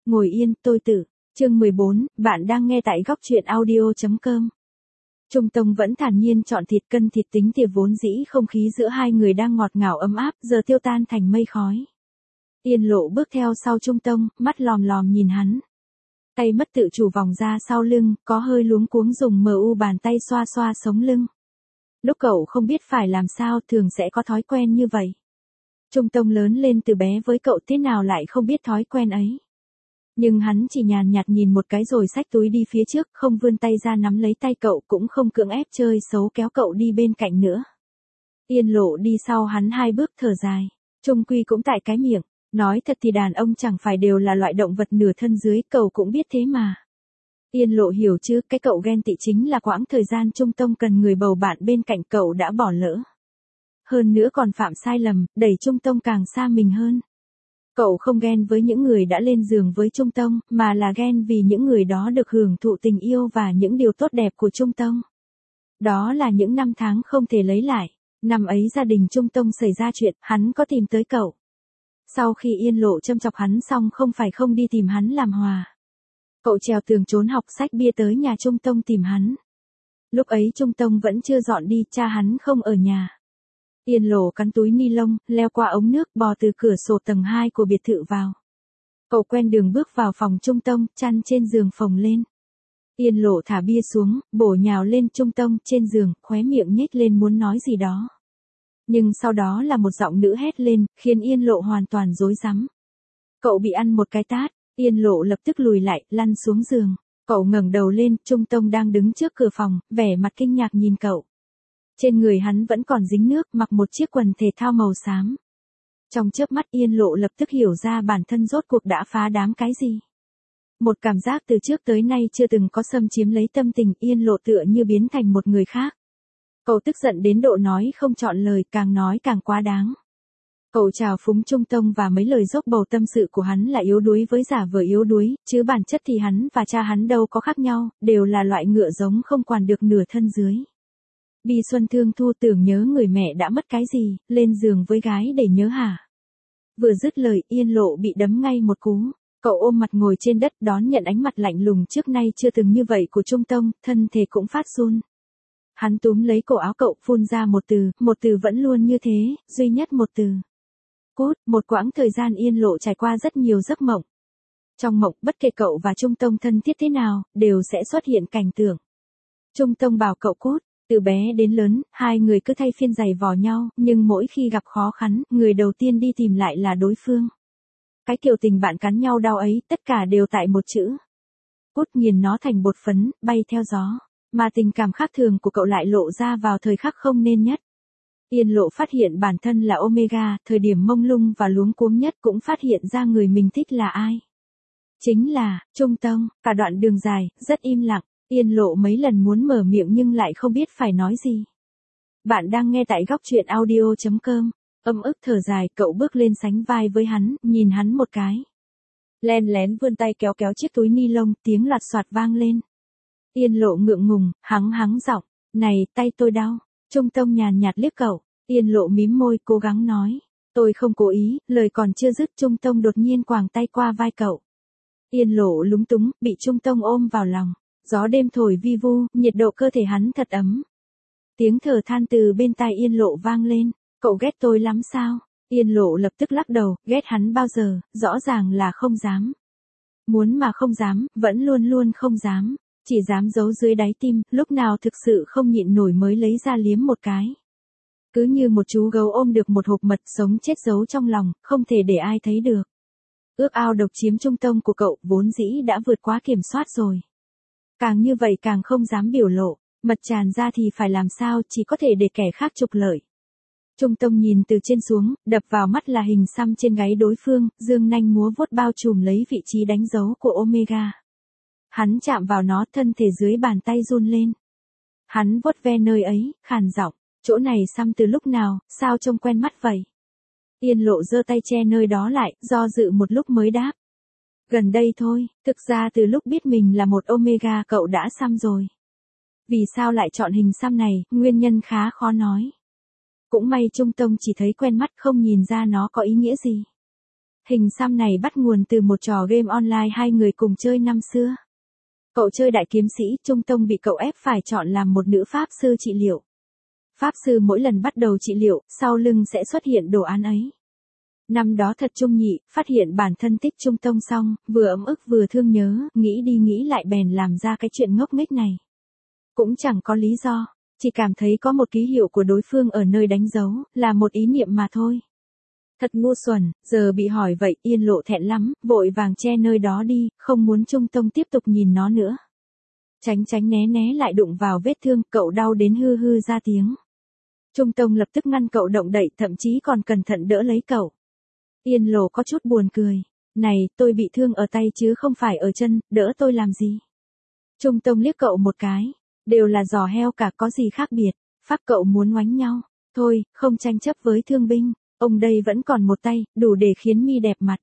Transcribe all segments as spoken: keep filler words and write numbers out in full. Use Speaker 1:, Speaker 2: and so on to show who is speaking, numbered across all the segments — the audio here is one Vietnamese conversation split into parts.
Speaker 1: Ngồi yên, tôi tự. Chương mười bốn, bạn đang nghe tại góc truyện audio chấm com. Trung Tông vẫn thản nhiên chọn thịt, cân thịt tính tiệp vốn dĩ không khí giữa hai người đang ngọt ngào ấm áp, giờ tiêu tan thành mây khói. Yên Lộ bước theo sau Trung Tông, mắt lòm lòm nhìn hắn. Tay mất tự chủ vòng ra sau lưng, có hơi luống cuống dùng mờ u bàn tay xoa xoa sống lưng. Lúc cậu không biết phải làm sao thường sẽ có thói quen như vậy. Trung Tông lớn lên từ bé với cậu thế nào lại không biết thói quen ấy. Nhưng hắn chỉ nhàn nhạt nhìn một cái rồi xách túi đi phía trước, không vươn tay ra nắm lấy tay cậu, cũng không cưỡng ép chơi xấu kéo cậu đi bên cạnh nữa. Yên Lộ đi sau hắn hai bước thở dài. Trung quy cũng tại cái miệng. Nói thật thì đàn ông chẳng phải đều là loại động vật nửa thân dưới, cậu cũng biết thế mà. Yên Lộ hiểu chứ, cái cậu ghen tị chính là quãng thời gian Trung Tông cần người bầu bạn bên cạnh cậu đã bỏ lỡ. Hơn nữa còn phạm sai lầm, đẩy Trung Tông càng xa mình hơn. Cậu không ghen với những người đã lên giường với Trung Tông, mà là ghen vì những người đó được hưởng thụ tình yêu và những điều tốt đẹp của Trung Tông. Đó là những năm tháng không thể lấy lại. Năm ấy gia đình Trung Tông xảy ra chuyện, hắn có tìm tới cậu. Sau khi Yên Lộ châm chọc hắn xong không phải không đi tìm hắn làm hòa. Cậu trèo tường trốn học sách bia tới nhà Trung Tông tìm hắn. Lúc ấy Trung Tông vẫn chưa dọn đi, cha hắn không ở nhà. Yên Lộ cắn túi ni lông, leo qua ống nước, bò từ cửa sổ tầng hai của biệt thự vào. Cậu quen đường bước vào phòng Trung Tông, chăn trên giường phồng lên. Yên Lộ thả bia xuống, bổ nhào lên Trung Tông trên giường, khóe miệng nhếch lên muốn nói gì đó. Nhưng sau đó là một giọng nữ hét lên, khiến Yên Lộ hoàn toàn rối rắm. Cậu bị ăn một cái tát, Yên Lộ lập tức lùi lại, lăn xuống giường. Cậu ngẩng đầu lên, Trung Tông đang đứng trước cửa phòng, vẻ mặt kinh ngạc nhìn cậu. Trên người hắn vẫn còn dính nước, mặc một chiếc quần thể thao màu xám. Trong chớp mắt Yên Lộ lập tức hiểu ra bản thân rốt cuộc đã phá đám cái gì. Một cảm giác từ trước tới nay chưa từng có xâm chiếm lấy tâm tình, Yên Lộ tựa như biến thành một người khác. Cậu tức giận đến độ nói không chọn lời, càng nói càng quá đáng. Cậu chào phúng Trung Tông và mấy lời dốc bầu tâm sự của hắn là yếu đuối với giả vờ yếu đuối, chứ bản chất thì hắn và cha hắn đâu có khác nhau, đều là loại ngựa giống không quản được nửa thân dưới. Bi xuân thương thu tưởng nhớ người mẹ đã mất cái gì, lên giường với gái để nhớ hả? Vừa dứt lời Yên Lộ bị đấm ngay một cú. Cậu ôm mặt ngồi trên đất đón nhận ánh mặt lạnh lùng trước nay chưa từng như vậy của Trung Tông, thân thể cũng phát run. Hắn túm lấy cổ áo cậu, phun ra một từ, một từ vẫn luôn như thế, duy nhất một từ. Cút. Một quãng thời gian Yên Lộ trải qua rất nhiều giấc mộng. Trong mộng, bất kể cậu và Trung Tông thân thiết thế nào, đều sẽ xuất hiện cảnh tượng. Trung Tông bảo cậu cút. Từ bé đến lớn, hai người cứ thay phiên giày vò nhau, nhưng mỗi khi gặp khó khăn, người đầu tiên đi tìm lại là đối phương. Cái kiểu tình bạn cắn nhau đau ấy, tất cả đều tại một chữ. Cút. Nghiền nó thành bột phấn, bay theo gió. Mà tình cảm khác thường của cậu lại lộ ra vào thời khắc không nên nhất. Yên Lộ phát hiện bản thân là Omega, thời điểm mông lung và luống cuống nhất cũng phát hiện ra người mình thích là ai. Chính là, Trung Tông. Cả đoạn đường dài, rất im lặng, Yên Lộ mấy lần muốn mở miệng nhưng lại không biết phải nói gì. Bạn đang nghe tại góc truyện audio chấm com. Âm ức thở dài, cậu bước lên sánh vai với hắn, nhìn hắn một cái. Len lén vươn tay kéo kéo chiếc túi ni lông, tiếng loạt soạt vang lên. Yên Lộ ngượng ngùng, hắng hắng giọng, này, tay tôi đau. Trung Tông nhàn nhạt liếc cậu, Yên Lộ mím môi, cố gắng nói, tôi không cố ý, lời còn chưa dứt Trung Tông đột nhiên quàng tay qua vai cậu. Yên Lộ lúng túng, bị Trung Tông ôm vào lòng, gió đêm thổi vi vu, nhiệt độ cơ thể hắn thật ấm. Tiếng thở than từ bên tai Yên Lộ vang lên, cậu ghét tôi lắm sao? Yên Lộ lập tức lắc đầu, ghét hắn bao giờ, rõ ràng là không dám. Muốn mà không dám, vẫn luôn luôn không dám. Chỉ dám giấu dưới đáy tim, lúc nào thực sự không nhịn nổi mới lấy ra liếm một cái. Cứ như một chú gấu ôm được một hộp mật sống chết giấu trong lòng, không thể để ai thấy được. Ước ao độc chiếm Trung Tông của cậu vốn dĩ đã vượt quá kiểm soát rồi. Càng như vậy càng không dám biểu lộ, mật tràn ra thì phải làm sao, chỉ có thể để kẻ khác trục lợi. Trung Tông nhìn từ trên xuống, đập vào mắt là hình xăm trên gáy đối phương, dương nanh múa vuốt bao trùm lấy vị trí đánh dấu của Omega. Hắn chạm vào nó, thân thể dưới bàn tay run lên. Hắn vuốt ve nơi ấy, khàn giọng, chỗ này xăm từ lúc nào, sao trông quen mắt vậy? Yên Lộ giơ tay che nơi đó lại, do dự một lúc mới đáp. Gần đây thôi, thực ra từ lúc biết mình là một Omega cậu đã xăm rồi. Vì sao lại chọn hình xăm này, nguyên nhân khá khó nói. Cũng may Trung Tông chỉ thấy quen mắt không nhìn ra nó có ý nghĩa gì. Hình xăm này bắt nguồn từ một trò game online hai người cùng chơi năm xưa. Cậu chơi đại kiếm sĩ, Trung Tông bị cậu ép phải chọn làm một nữ pháp sư trị liệu. Pháp sư mỗi lần bắt đầu trị liệu, sau lưng sẽ xuất hiện đồ án ấy. Năm đó thật trung nhị, phát hiện bản thân thích Trung Tông xong, vừa ấm ức vừa thương nhớ, nghĩ đi nghĩ lại bèn làm ra cái chuyện ngốc nghếch này. Cũng chẳng có lý do, chỉ cảm thấy có một ký hiệu của đối phương ở nơi đánh dấu, là một ý niệm mà thôi. Thật ngu xuẩn, giờ bị hỏi vậy, Yên Lộ thẹn lắm, vội vàng che nơi đó đi, không muốn Trung Tông tiếp tục nhìn nó nữa. Tránh tránh né né lại đụng vào vết thương, cậu đau đến hư hư ra tiếng. Trung Tông lập tức ngăn cậu động đậy, thậm chí còn cẩn thận đỡ lấy cậu. Yên Lộ có chút buồn cười. Này, tôi bị thương ở tay chứ không phải ở chân, đỡ tôi làm gì? Trung Tông liếc cậu một cái. Đều là giò heo cả, có gì khác biệt. Pháp cậu muốn oánh nhau. Thôi, không tranh chấp với thương binh. Ông đây vẫn còn một tay, đủ để khiến mi đẹp mặt.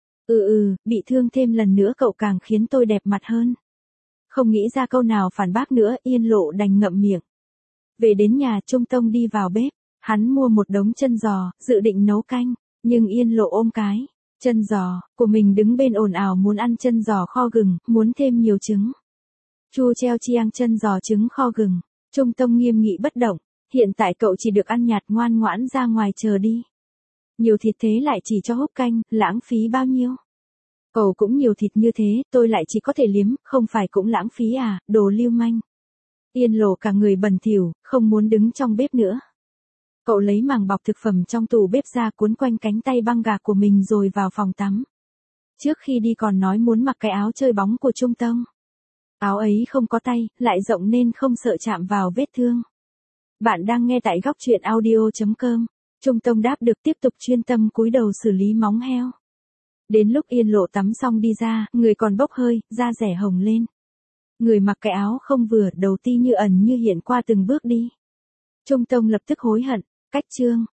Speaker 1: Ừ ừ, bị thương thêm lần nữa cậu càng khiến tôi đẹp mặt hơn. Không nghĩ ra câu nào phản bác nữa, Yên Lộ đành ngậm miệng. Về đến nhà, Trung Tông đi vào bếp. Hắn mua một đống chân giò, dự định nấu canh. Nhưng Yên Lộ ôm cái chân giò của mình đứng bên ồn ào muốn ăn chân giò kho gừng, muốn thêm nhiều trứng. Chu treo chiang chân giò trứng kho gừng. Trung Tông nghiêm nghị bất động. Hiện tại cậu chỉ được ăn nhạt, ngoan ngoãn ra ngoài chờ đi. Nhiều thịt thế lại chỉ cho húp canh, lãng phí bao nhiêu? Cậu cũng nhiều thịt như thế, tôi lại chỉ có thể liếm, không phải cũng lãng phí à, đồ lưu manh. Yên Lộ cả người bẩn thỉu, không muốn đứng trong bếp nữa. Cậu lấy màng bọc thực phẩm trong tủ bếp ra cuốn quanh cánh tay băng gạc của mình rồi vào phòng tắm. Trước khi đi còn nói muốn mặc cái áo chơi bóng của Trung Tông. Áo ấy không có tay, lại rộng nên không sợ chạm vào vết thương. Bạn đang nghe tại góc truyện audio chấm com. Trung Tông đáp được, tiếp tục chuyên tâm cúi đầu xử lý móng heo. Đến lúc Yên Lộ tắm xong đi ra, người còn bốc hơi, da rẻ hồng lên. Người mặc cái áo không vừa, đầu ti như ẩn như hiện qua từng bước đi. Trung Tông lập tức hối hận, cách chương.